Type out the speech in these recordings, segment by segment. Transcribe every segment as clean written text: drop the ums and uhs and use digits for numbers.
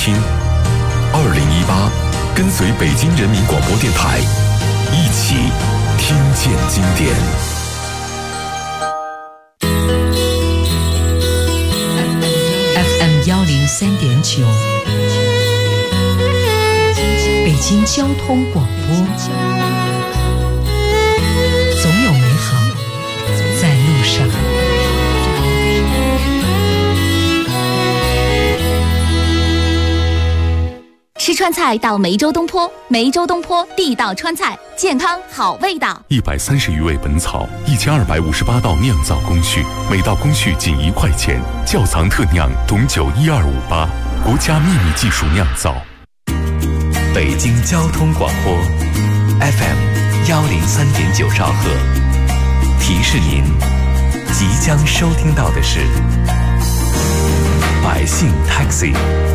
听。2018，跟随北京人民广播电台，一起听见经典。 FM 103.9，北京交通广播，总有美好在路上。 吃川菜到梅州东坡，梅州东坡地道川菜，健康好味道。 130余味本草，1258道酿造工序，每道工序仅1块钱，窖藏特酿董酒12588，国家秘密技术酿造。 北京交通广播 FM 103.9兆赫，提示您即将收听到的是百姓 Taxi。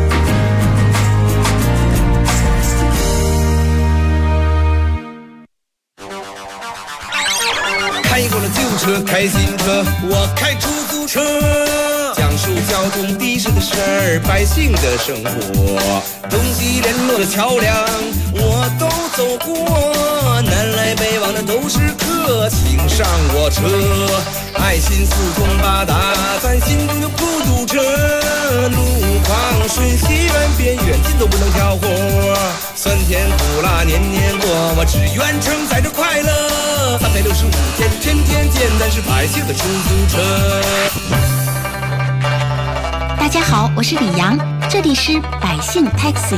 开过了旧车，开新车，我开出租车，讲述交通的士的事儿，百姓的生活，东西联络的桥梁我都走过，南来北往的都是客，请上我车，爱心四通八达，咱心中有孤独者，路况瞬息万变，远近都不能挑活，酸甜苦辣年年过，我只愿承载着快乐，365天天天见，咱是百姓的出租车。 大家好，我是李阳，这里是百姓 Taxi。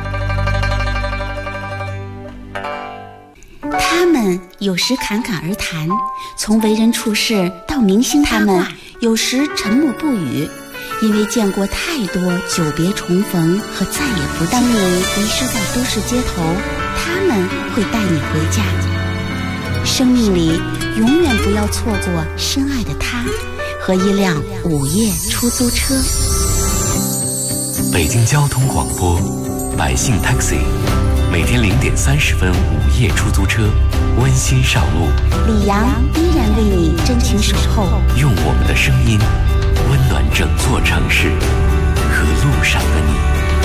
他们有时侃侃而谈，从为人处事到明星八卦，有时沉默不语，因为见过太多久别重逢和再也不见。当你迷失在都市街头，他们会带你回家。生命里永远不要错过深爱的他和一辆午夜出租车。 北京交通广播百姓 Taxi， 每天0点30分午夜出租车，温馨上路。 李阳依然为你真情守候， 用我们的声音温暖整座城市和路上的你。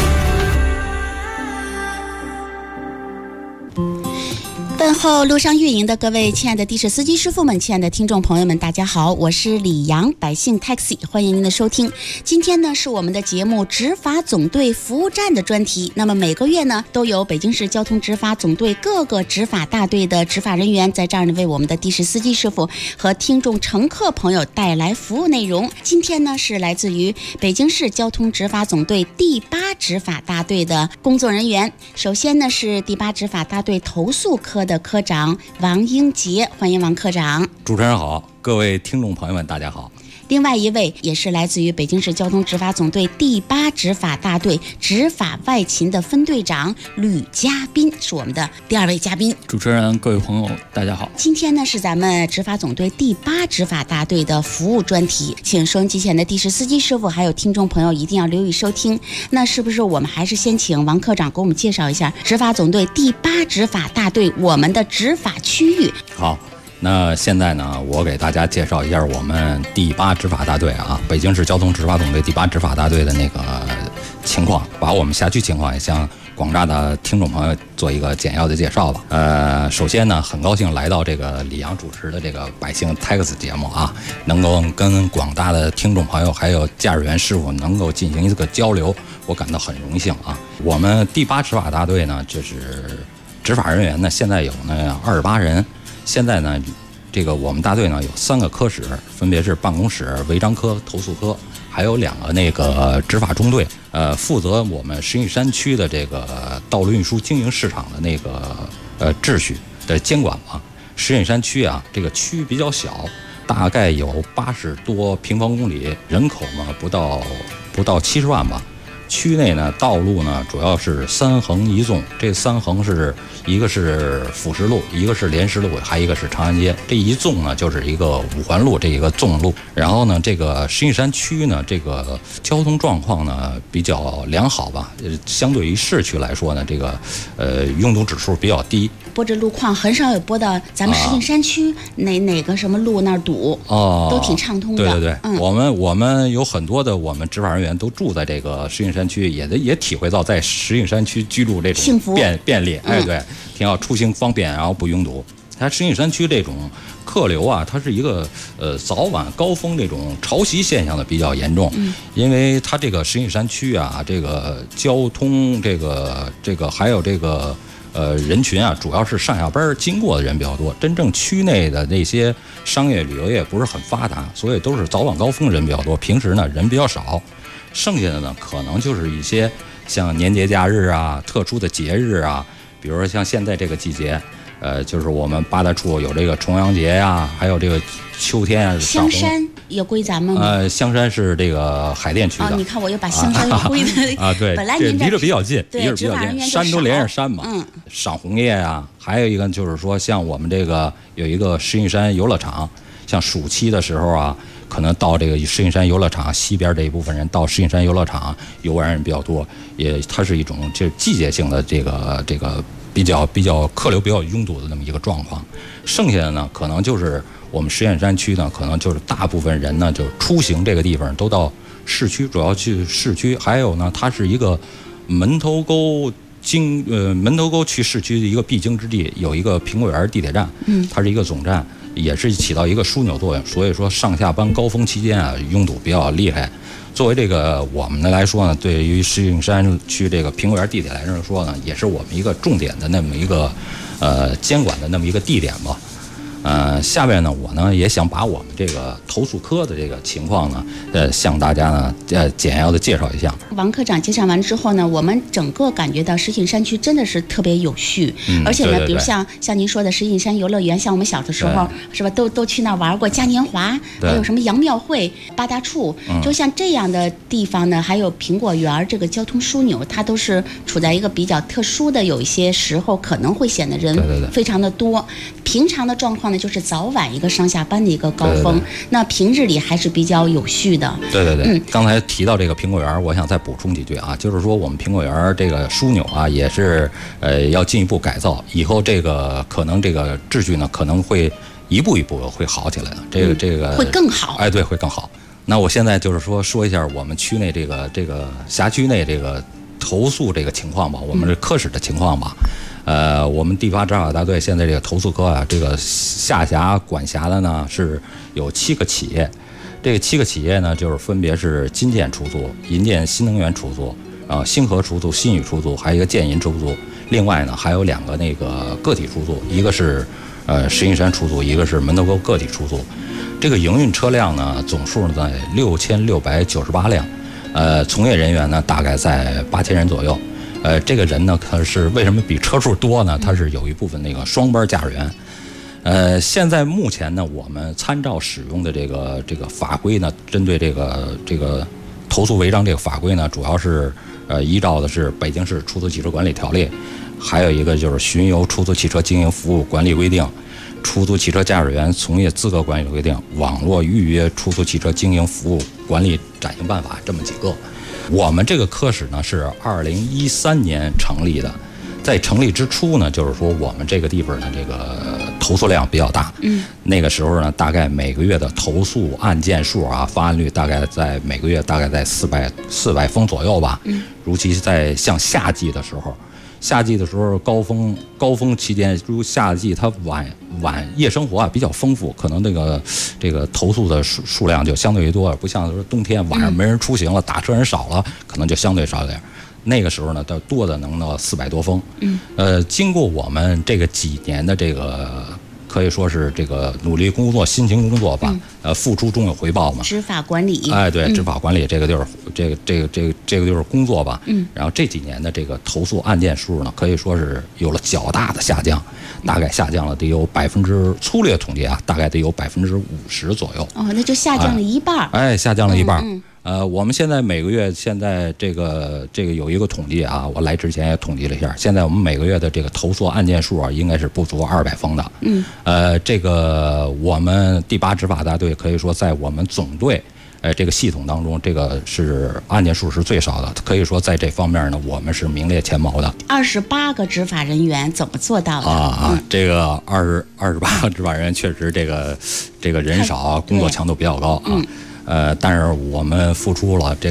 问候路上运营的各位亲爱的的士司机师傅们，亲爱的听众朋友们，大家好，我是李阳，百姓 Taxi， 欢迎您的收听。今天呢是我们的节目执法总队服务站的专题。那么每个月呢都有北京市交通执法总队各个执法大队的执法人员在这儿呢为我们的的士司机师傅和听众乘客朋友带来服务内容。今天呢是来自于北京市交通执法总队第8执法大队的工作人员。首先呢是第8执法大队投诉科的科长王英杰，欢迎王科长。 主持人好，各位听众朋友们大家好。 另外一位也是来自于北京市交通执法总队第8执法大队执法外勤的分队长吕嘉宾，是我们的第2位嘉宾。 主持人各位朋友大家好。 今天呢是咱们执法总队第8执法大队的服务专题，请收音机前的的士司机师傅还有听众朋友一定要留意收听。那是不是我们还是先请王科长给我们介绍一下执法总队第8执法大队我们的执法区域？ 好，那现在呢，我给大家介绍一下我们第8执法大队啊，北京市交通执法总队第8执法大队的那个情况，把我们辖区情况也向广大的听众朋友做一个简要的介绍吧。首先呢，很高兴来到这个李阳主持的这个百姓 Taxi 节目啊，能够跟广大的听众朋友还有驾驶员师傅能够进行一个交流，我感到很荣幸啊。我们第8执法大队呢，就是执法人员呢，现在有呢28人。现在呢，这个我们大队呢有3个科室，分别是办公室、违章科、投诉科，还有2个那个执法中队，负责我们石景山区的这个道路运输经营市场的那个秩序的监管吧。石景山区啊，这个区域比较小，大概有80多平方公里，人口呢不到70万吧。区内呢，道路呢主要是3横1纵，这3横是一个是辅石路，一个是莲石路，还一个是长安街。这一纵呢就是一个5环路，这一个纵路。然后呢，这个石景山区呢，这个交通状况呢比较良好吧，相对于市区来说呢，这个拥堵指数比较低。 播这路况很少有播到咱们石景山区哪个什么路那儿堵都挺畅通的。 对对对，我们有很多的我们执法人员都住在这个石景山山区，也体会到在石景山区居住这种幸福便利，对，挺好，出行方便，然后不拥堵。它石景山区这种客流啊，它是一个早晚高峰这种潮汐现象的比较严重，因为它这个石景山区啊，这个交通这个还有这个人群啊，主要是上下班经过的人比较多，真正区内的那些商业旅游业不是很发达，所以都是早晚高峰人比较多，平时呢人比较少，剩下的呢可能就是一些像年节假日啊、特殊的节日啊，比如说像现在这个季节。就是我们八大处有这个重阳节呀，还有这个秋天啊。 香山也归咱们吗？ 香山是这个海淀区的。 你看我又把香山又归的啊，对， 本来您离着比较近， 对， 离着比较近，山都连着山嘛。赏红叶啊，还有一个就是说，像我们这个有一个石景山游乐场，像暑期的时候啊，可能到这个石景山游乐场西边这一部分人到石景山游乐场游玩人比较多，它是一种就是季节性的这个。比较客流比较拥堵的那么一个状况，剩下的呢，可能就是我们石景山区呢，可能就是大部分人呢，就出行这个地方都到市区，主要去市区。还有呢，它是一个门头沟去市区的一个必经之地，有一个苹果园地铁站，它是一个总站，也是起到一个枢纽作用。所以说上下班高峰期间啊，拥堵比较厉害。作为这个我们来说呢，对于石景山区这个苹果园地铁来说呢，也是我们一个重点的那么一个监管的那么一个地点吧。下面呢，我呢也想把我们这个投诉科的这个情况呢，向大家呢简要的介绍一下。 王科长介绍完之后呢，我们整个感觉到石景山区真的是特别有序，而且呢， 对， 比如像您说的石景山游乐园，像我们小的时候是吧，都去那儿玩过嘉年华，还有什么杨庙会、八大处，就像这样的地方呢，还有苹果园这个交通枢纽，它都是处在一个比较特殊的，有一些时候可能会显得人非常的多。平常的状况呢，就是早晚一个上下班的一个高峰，那平日里还是比较有序的。 对，刚才提到这个苹果园，我想再补充几句啊，就是说我们苹果园这个枢纽啊，也是要进一步改造，以后这个可能这个秩序呢，可能会一步一步会好起来的，这个会更好。 对，会更好。那我现在就是说一下我们区内这个辖区内这个投诉这个情况吧，我们这科室的情况吧。我们第8执法大队现在这个投诉科啊，这个下辖管辖的呢是有7个企业，这个7个企业呢就是分别是金建出租、银建新能源出租、星河出租、新宇出租，还有一个建银出租。另外呢还有2个那个个体出租，一个是石景山出租，一个是门头沟个体出租。这个营运车辆呢总数呢在6698辆，从业人员呢大概在8000人左右。这个人呢，他是为什么比车数多呢？他是有一部分那个双班驾驶员。现在目前呢，我们参照使用的这个法规呢，针对这个投诉违章这个法规呢，主要是依照的是北京市出租汽车管理条例，还有一个就是巡游出租汽车经营服务管理规定、出租汽车驾驶员从业资格管理规定、网络预约出租汽车经营服务管理暂行办法这么几个。我们这个科室呢是2013年成立的，在成立之初呢，就是说我们这个地方呢，这个投诉量比较大。那个时候呢，大概每个月的投诉案件数啊，发案率大概在每个月大概在400封左右吧。尤其在像夏季的时候，高峰期间，如夏季它晚夜生活啊比较丰富，可能这个投诉的数量就相对于多，不像说冬天晚上没人出行了，打车人少了，可能就相对少一点。那个时候呢，多的能到400多封。经过我们这个几年的这个可以说是这个努力工作、辛勤工作吧，付出终有回报嘛。 执法管理， 对，执法管理这个就是这个就是工作吧。然后这几年的这个投诉案件数呢，可以说是有了较大的下降，大概下降了得有粗略统计啊，大概得有50%左右。 那就下降了一半。 下降了一半。我们现在每个月这个有一个统计啊，我来之前也统计了一下，现在我们每个月的这个投诉案件数啊，应该是不足200封的。这个我们第8执法大队可以说在我们总队这个系统当中，这个是案件数是最少的，可以说在这方面呢，我们是名列前茅的。 28个执法人员怎么做到的？ 这个28个执法人员确实这个人少，工作强度比较高啊。但是我们付出了这个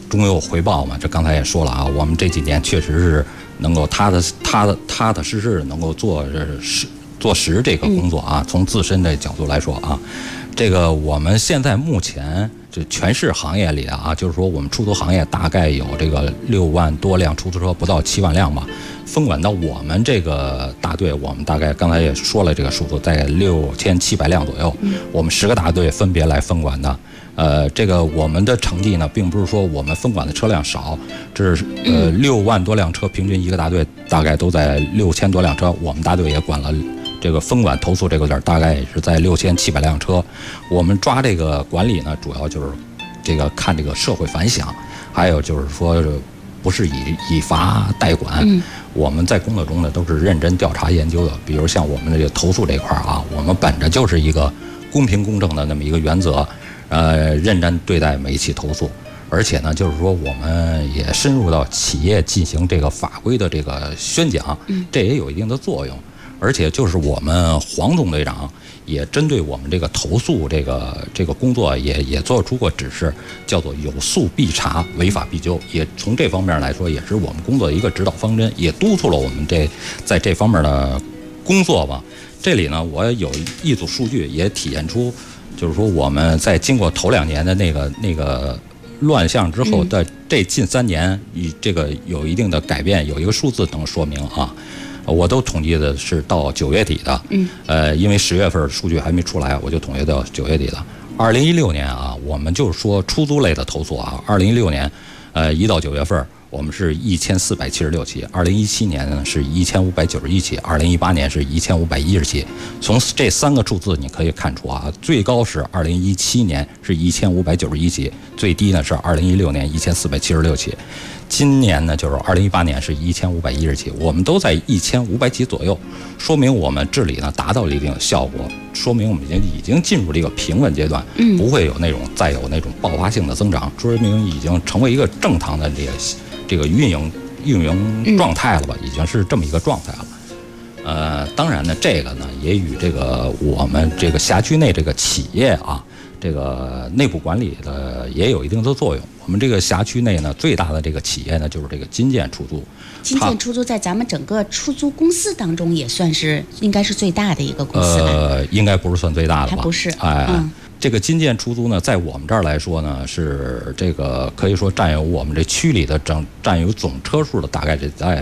终有回报嘛。这刚才也说了啊，我们这几年确实是能够踏踏实实能够做实这个工作啊。从自身的角度来说啊，这个我们现在目前这全市行业里啊，就是说我们出租行业大概有这个6万多辆出租车，不到7万辆吧。分管到我们这个大队，我们大概刚才也说了这个数字，在6700辆左右。我们10个大队分别来分管的。这个我们的成绩呢，并不是说我们分管的车辆少，这是6万多辆车，平均一个大队大概都在6000多辆车。我们大队也管了这个分管投诉这个点，大概也是在6700辆车。我们抓这个管理呢，主要就是这个看这个社会反响，还有就是说不是以罚代管。我们在工作中呢都是认真调查研究的。比如像我们这个投诉这块啊，我们本着就是一个公平公正的那么一个原则，认真对待每一起投诉。而且呢，就是说我们也深入到企业进行这个法规的这个宣讲，这也有一定的作用。而且就是我们黄总队长也针对我们这个投诉这个工作也做出过指示，叫做有诉必查，违法必究。也从这方面来说，也是我们工作的一个指导方针，也督促了我们在这方面的工作吧。这里呢，我有一组数据也体现出，就是说我们在经过头2年的那个乱象之后的这近3年，这个有一定的改变。有一个数字能说明啊。我都统计的是到9月底的，因为10月份数据还没出来，我就统计到9月底的。2016年啊，我们就是说出租类的投诉啊，2016年，1到9月份我们是1476起，2017年呢是1591起，2018年是1510起。从这3个数字你可以看出啊，最高是2017年是1591起，最低呢是2016年1476起。今年呢，就是2018年是1510起，我们都在1500起左右，说明我们治理呢达到了一定的效果，说明我们已经进入这个平稳阶段，不会有再有那种爆发性的增长，说明已经成为一个正常的这个运营状态了吧，已经是这么一个状态了。当然呢，这个呢也与这个我们这个辖区内这个企业啊，这个内部管理的也有一定的作用。我们这个辖区内呢，最大的这个企业呢，就是这个金建出租。 金建出租在咱们整个出租公司当中也算是应该是最大的一个公司吧？应该不是算最大的吧？ 还不是。 这个金建出租呢，在我们这儿来说呢，是这个可以说占有我们这区里的占有总车数的大概是在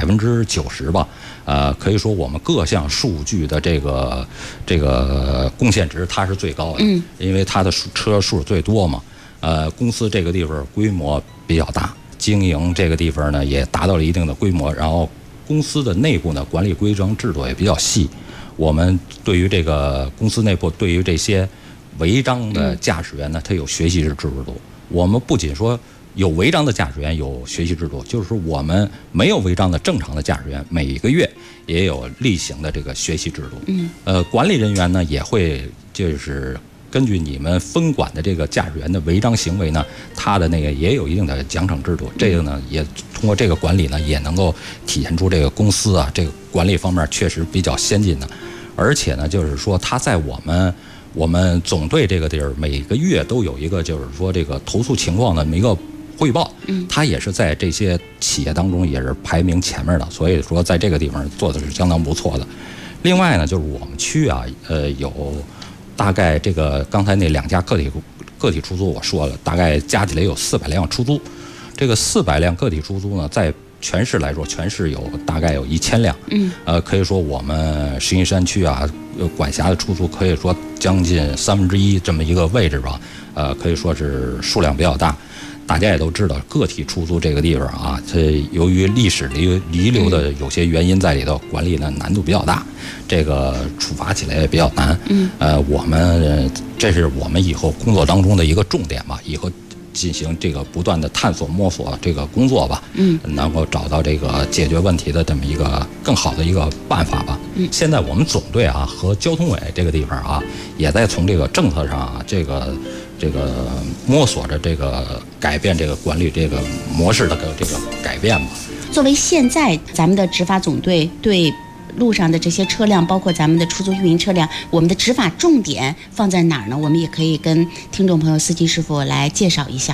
90%吧。可以说我们各项数据的这个贡献值它是最高的，因为它的车数最多嘛。公司这个地方规模比较大，经营这个地方呢也达到了一定的规模，然后公司的内部呢管理规章制度也比较细。我们对于这个公司内部对于这些违章的驾驶员呢，他有学习制度。我们不仅说有违章的驾驶员有学习制度，就是说我们没有违章的正常的驾驶员，每个月也有例行的这个学习制度。管理人员呢也会就是根据你们分管的这个驾驶员的违章行为呢，他的那个也有一定的奖惩制度。这个呢也通过这个管理呢，也能够体现出这个公司啊这个管理方面确实比较先进的。而且呢，就是说他在我们总队这个地儿每个月都有一个就是说这个投诉情况的一个汇报，他也是在这些企业当中也是排名前面的，所以说在这个地方做的是相当不错的。另外呢，就是我们区啊，有大概这个刚才那2家个体出租我说了，大概加起来有400辆出租。这个400辆个体出租呢，在全市来说，全市大概有1000辆。可以说我们石景山区啊，管辖的出租可以说将近1/3这么一个位置吧。可以说是数量比较大。大家也都知道，个体出租这个地方啊，这由于历史遗留的有些原因在里头，管理呢难度比较大，这个处罚起来也比较难。这是我们以后工作当中的一个重点吧，以后进行这个不断的探索摸索这个工作吧，能够找到这个解决问题的这么一个更好的一个办法吧。现在我们总队啊和交通委这个地方啊，也在从这个政策上啊，这个摸索着这个改变这个管理这个模式的这个改变吧。 作为现在咱们的执法总队对路上的这些车辆，包括咱们的出租运营车辆，我们的执法重点放在哪儿呢？我们也可以跟听众朋友、司机师傅来介绍一下。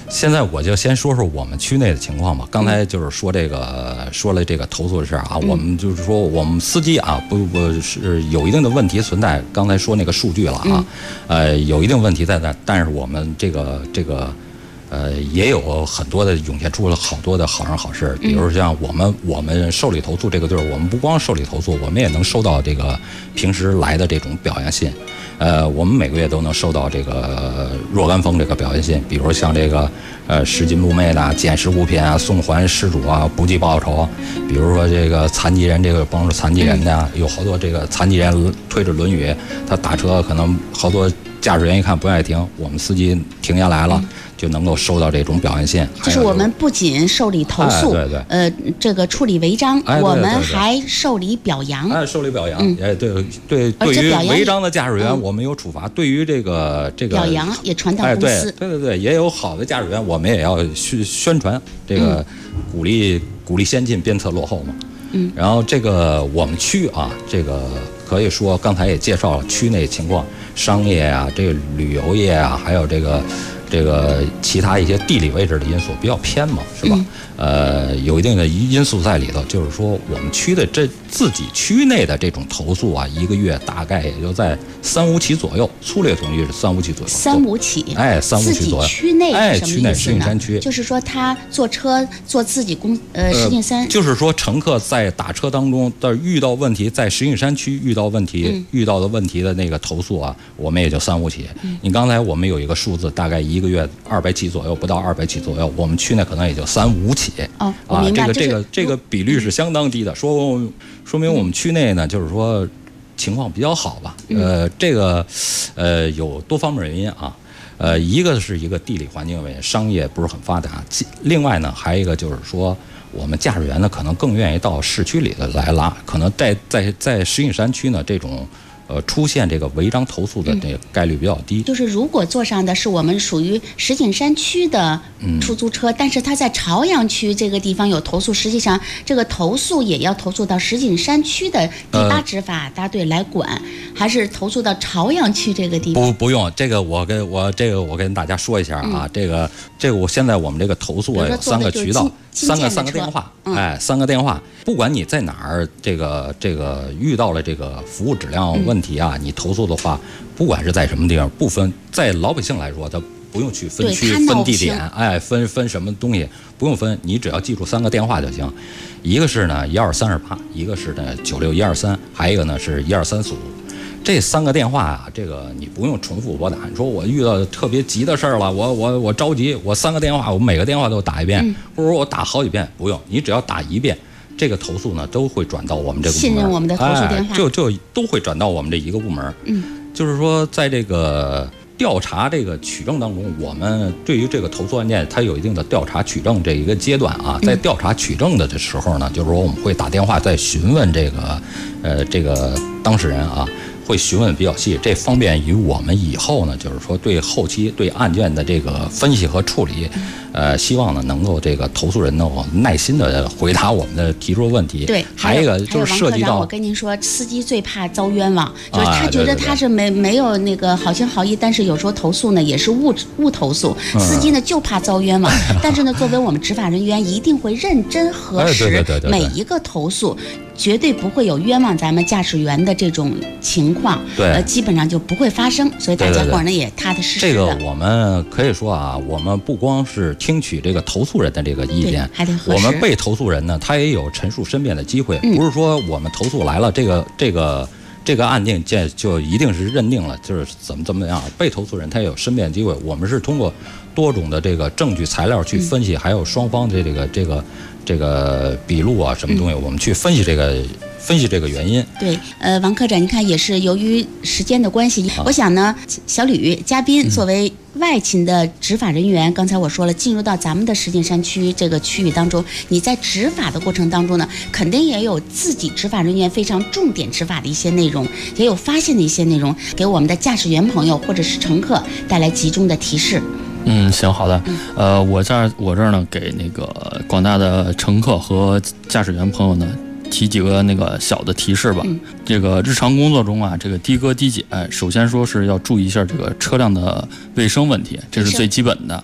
现在我就先说说我们区内的情况吧。刚才就是说了这个投诉的事啊，我们就是说我们司机啊，不是有一定的问题存在。刚才说那个数据了啊，有一定问题在那，但是我们这个也有很多的涌现出了好多的好人好事，比如像我们受理投诉这个队儿，我们不光受理投诉，我们也能收到这个平时来的这种表扬信。我们每个月都能收到这个若干封这个表扬信，比如像这个拾金不昧的、捡拾物品啊、送还失主啊、不计报酬，比如说这个残疾人这个帮助残疾人的，有好多这个残疾人推着轮椅，他打车可能好多驾驶员一看不愿意停，我们司机停下来了。就能够收到这种表扬信， 就是我们不仅受理投诉，这个处理违章，我们还受理表扬， 受理表扬，对于违章的驾驶员，我们有处罚；对于这个表扬也传到公司， 对，也有好的驾驶员，我们也要宣传这个，鼓励先进，鞭策落后嘛。然后这个我们区啊，这个可以说刚才也介绍了区内情况，商业啊，这个旅游业啊，还有这个其他一些地理位置的因素比较偏嘛，是吧？有一定的因素在里头，就是说我们区的自己区内的这种投诉啊，一个月大概也就在3-5起左右，粗略统计是3-5起左右。 3-5起，3-5起左右。自己区内什么意思呢？ 石景山区， 就是说他坐车坐自己石景山， 就是说乘客在打车当中遇到问题，在石景山区遇到问题，遇到的问题的那个投诉啊，我们也就3-5起。你刚才我们有一个数字，大概一个月200起左右，不到200起左右，我们区内可能也就3-5起。 我明白， 这个比率是相当低的，说明我们区内呢，就是说情况比较好吧。这个有多方面原因啊。一个是一个地理环境原因，商业不是很发达。另外呢，还有一个就是说，我们驾驶员呢可能更愿意到市区里的来拉，可能在石景山区呢这种。出现这个违章投诉的这个概率比较低。 就是如果坐上的是我们属于石景山区的出租车，但是他在朝阳区这个地方有投诉，实际上这个投诉也要投诉到石景山区的第8执法大队来管，还是投诉到朝阳区这个地方？ 不用，这个我跟大家说一下啊，这个我现在我们这个投诉有3个渠道。三个电话，3个电话，不管你在哪儿，这个遇到了这个服务质量问题啊，你投诉的话，不管是在什么地方，不分，在老百姓来说，他不用去分区、分地点，分什么东西，不用分，你只要记住3个电话就行。一个是呢12328，一个是呢96123，还有一个呢是12345。这3个电话啊，这个你不用重复拨打。你说我遇到特别急的事儿了，我着急，我3个电话，我每个电话都打一遍，或者我打好几遍，不用，你只要打1遍，这个投诉呢都会转到我们这个部门， 信任我们的投诉电话， 就都会转到我们这一个部门。就是说在这个调查这个取证当中，我们对于这个投诉案件，它有一定的调查取证这一个阶段啊。在调查取证的时候呢，就是说我们会打电话再询问这个当事人啊。会询问比较细，这方便于我们以后呢，就是说对后期对案件的这个分析和处理，希望呢能够这个投诉人呢耐心的回答我们的提出的问题。 对， 还有一个就是涉及到， 我跟您说，司机最怕遭冤枉，就是他觉得他是没有那个好心好意，但是有时候投诉呢也是误投诉，司机呢就怕遭冤枉，但是呢作为我们执法人员一定会认真核实每一个投诉。绝对不会有冤枉咱们驾驶员的这种情况，基本上就不会发生，所以大家伙呢也踏踏实实的。 这个我们可以说啊，我们不光是听取这个投诉人的这个意见， 还得核实。 我们被投诉人呢，他也有陈述申辩的机会，不是说我们投诉来了，这个案件就一定是认定了，就是怎么样，被投诉人他也有申辩机会。我们是通过多种的这个证据材料去分析，还有双方的这个笔录啊，什么东西，我们去分析这个原因。 对，王科长，你看也是由于时间的关系，我想呢，小吕嘉宾作为外勤的执法人员，刚才我说了，进入到咱们的石景山区这个区域当中，你在执法的过程当中呢，肯定也有自己执法人员非常重点执法的一些内容，也有发现的一些内容，给我们的驾驶员朋友或者是乘客带来集中的提示。 行，好的。我这儿呢，给那个广大的乘客和驾驶员朋友呢，提几个那个小的提示吧。这个日常工作中啊，这个的哥的姐，首先说是要注意一下这个车辆的卫生问题，这是最基本的。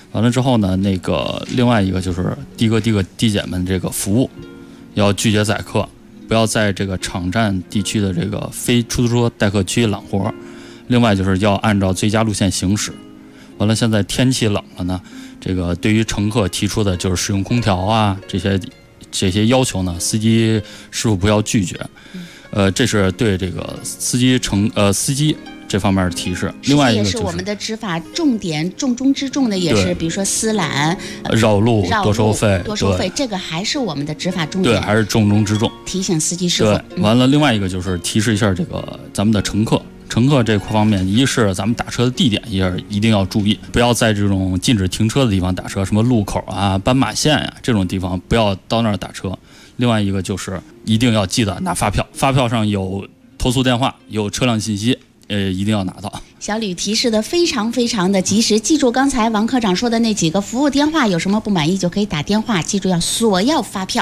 完了之后呢，那个另外一个就是的哥的姐们这个服务，要拒绝载客，不要在这个场站地区的这个非出租车待客区揽活。另外就是要按照最佳路线行驶。完了，现在天气冷了呢，这个对于乘客提出的就是使用空调啊这些要求呢，司机师傅不要拒绝。这是对这个司机这方面的提示。另外一个也是我们的执法重点重中之重的，也是比如说私揽、 绕路多收费， 这个还是我们的执法重点， 对，还是重中之重。 提醒司机师傅。 对，完了，另外一个就是提示一下这个咱们的乘客这块方面，一是咱们打车的地点一定要注意，不要在这种禁止停车的地方打车，什么路口啊、斑马线啊这种地方不要到那儿打车。另外一个就是一定要记得拿发票，发票上有投诉电话，有车辆信息，一定要拿到。 小吕提示的非常非常的及时，记住刚才王科长说的那几个服务电话，有什么不满意就可以打电话，记住要索要发票。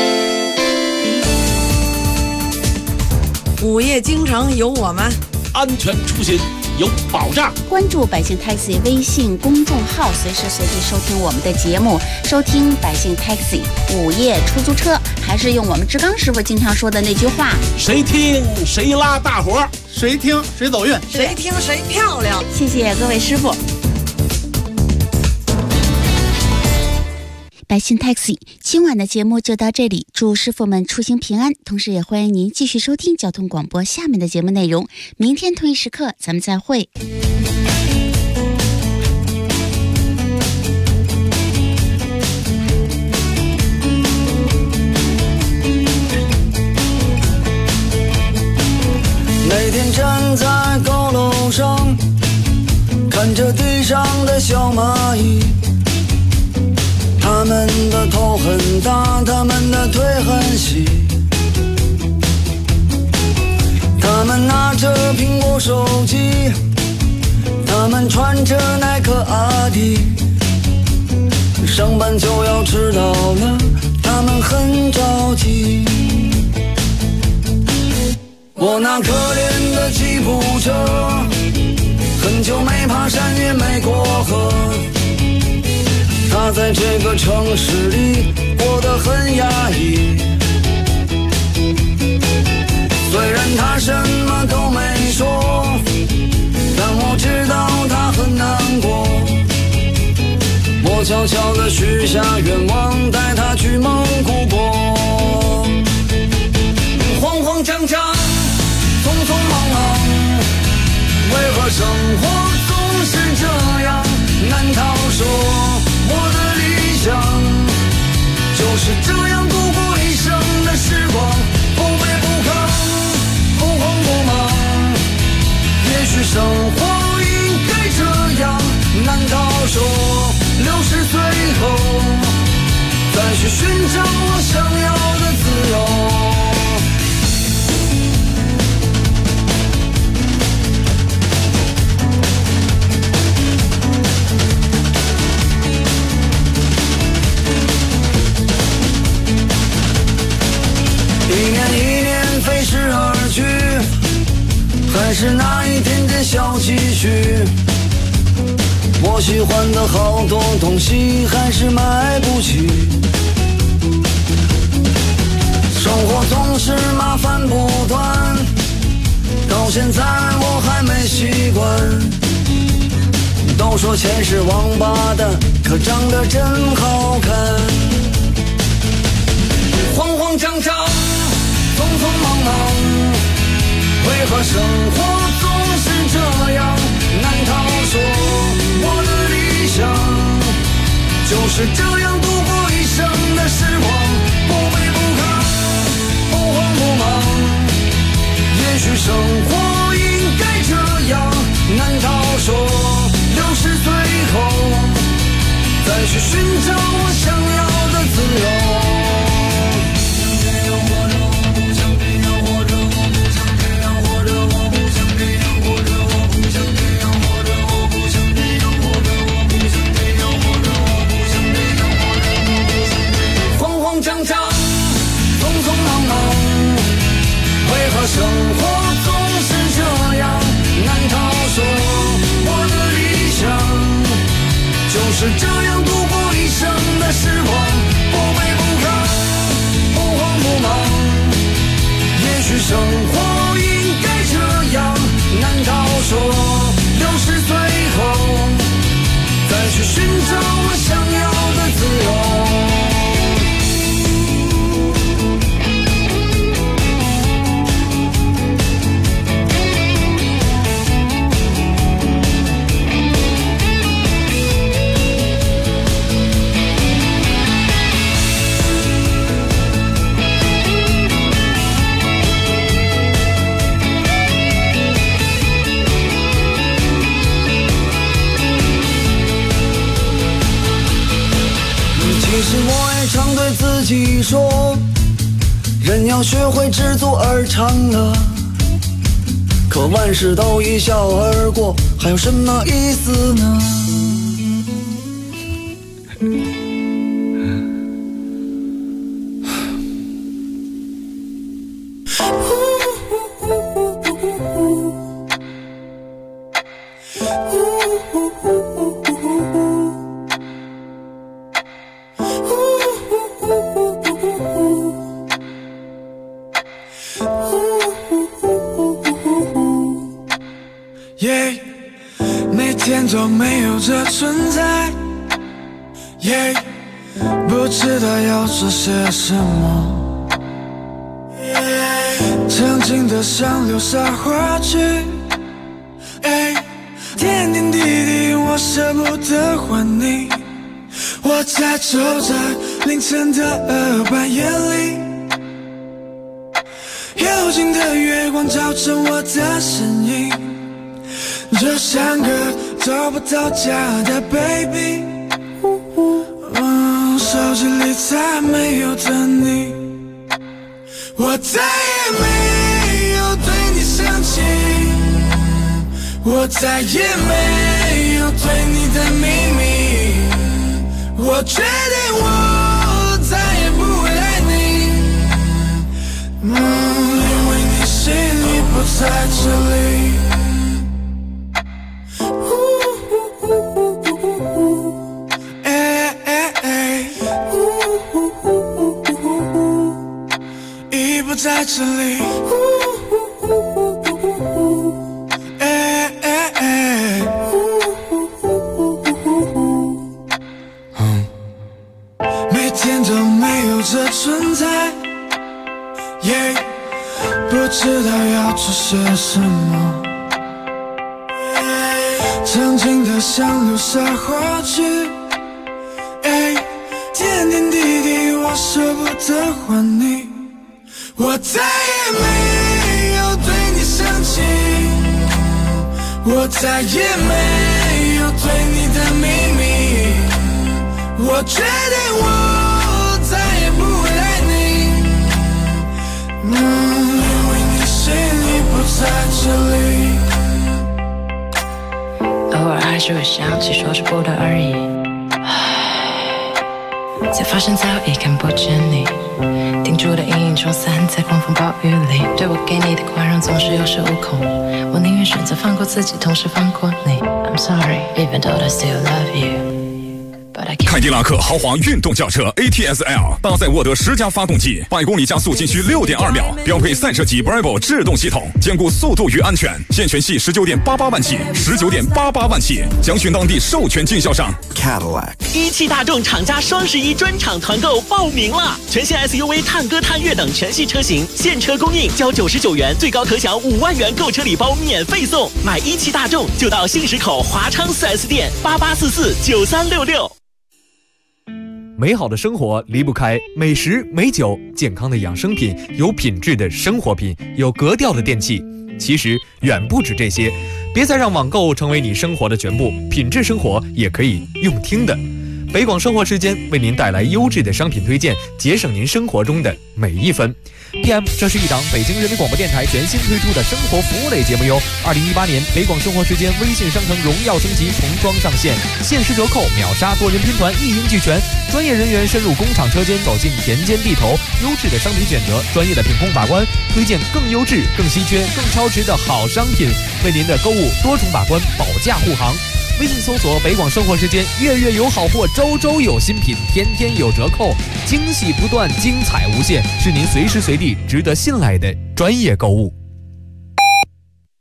午夜京城有我们， 安全出行有保障。 关注百姓 Taxi 微信公众号，随时随地收听我们的节目，收听百姓 Taxi 午夜出租车，还是用我们志刚师傅经常说的那句话： 谁听谁拉大伙， 谁听谁走运， 谁听谁漂亮。 谢谢各位师傅。百姓 Taxi 今晚的节目就到这里，祝师傅们出行平安，同时也欢迎您继续收听交通广播下面的节目内容。明天同一时刻咱们再会。 那天站在高楼上，看着地上的小蚂蚁，他们的头很大，他们的腿很细，他们拿着苹果手机，他们穿着耐克阿迪，上班就要迟到了，他们很着急。我那可怜的吉普车，很久没爬山也没过河，他在这个城市里过得很压抑，虽然他什么都没说，但我知道他很难过。我悄悄地许下愿望，带他去蒙古国。慌慌张张，匆匆忙忙，为何生活总是这样？难道说我的理想就是这样度过一生的时光？不卑不亢，不慌不忙，也许生活应该这样。难道说60岁后再去寻找我想要的自由？一年飞逝而去，还是那一点点小积蓄，我喜欢的好多东西还是买不起，生活总是麻烦不断，到现在我还没习惯。都说钱是王八蛋，可长得真好看。慌慌张张，匆匆忙忙，为何生活总是这样？难道说我的理想就是这样度过一生的时光？不卑不亢，不慌不忙，也许生活应该这样。难道说60岁后再去寻找我想要的自由？张张，匆匆忙忙，为何生活总是这样？难道说我的理想就就是这样度过一生的时光，不卑不亢，不慌不忙。也许生活应该这样，难道说60岁后再去寻找我想要的自由？其实我也常对自己说，人要学会知足而常乐，可万事都一笑而过，还有什么意思呢？每天都没有这存在，不知道要做些什么，曾经的想留下话去，点点滴滴我舍不得还你。我在走在凌晨的半夜里，幽静的月光照成我的身影，就像个找不到家的 baby， 手机里再没有的你，我再也没有对你生气，我再也没有对你的秘密，我决定我再也不会爱你，因为你心里不在这里。不在这里，每天都没有这存在，不知道要做些什么，曾经的想留下话去，点点滴滴我舍不得还你。我再也没有对你生气，我再也没有对你的秘密，我决定我再也不会爱你，因为你心里不在这里。 偶尔还是会想起说着不得而已，才发现早已看不见你，定住的阴影冲散在狂风暴雨里，对我给你的宽容总是有恃无恐，我宁愿选择放过自己，同时放过你。I'm sorry, even though I still love you. 凯迪拉克豪华运动轿车 ATS-L 搭载沃德10加发动机，100公里加速仅需6.2秒，标配赛车级 Bravo 制动系统，兼顾速度与安全。现权系19.88万起，19.88万起，详询当地授权经销商。 Cadillac 17大众厂家双11专场团购报名了，全新 SUV 探歌探岳等全系车型现车供应，交99元，最高可享5万元购车礼包免费送。买17大众就到信实口华昌 4S 店88449366。 美好的生活离不开美食美酒，健康的养生品，有品质的生活品，有格调的电器。其实远不止这些，别再让网购成为你生活的全部，品质生活也可以用听的。北广生活时间为您带来优质的商品推荐，节省您生活中的每一分。PM， 这是一档北京人民广播电台全新推出的生活服务类节目哟。2018年北广生活时间微信商城荣耀升级重装上线，限时折扣，秒杀多人拼团，一应俱全。专业人员深入工厂车间，走进田间地头，优质的商品选择，专业的品控把关，推荐更优质、更稀缺、更超值的好商品，为您的购物多重把关，保驾护航。 微信搜索北广生活时间，月月有好货，周周有新品，天天有折扣，惊喜不断，精彩无限，是您随时随地值得信赖的专业购物。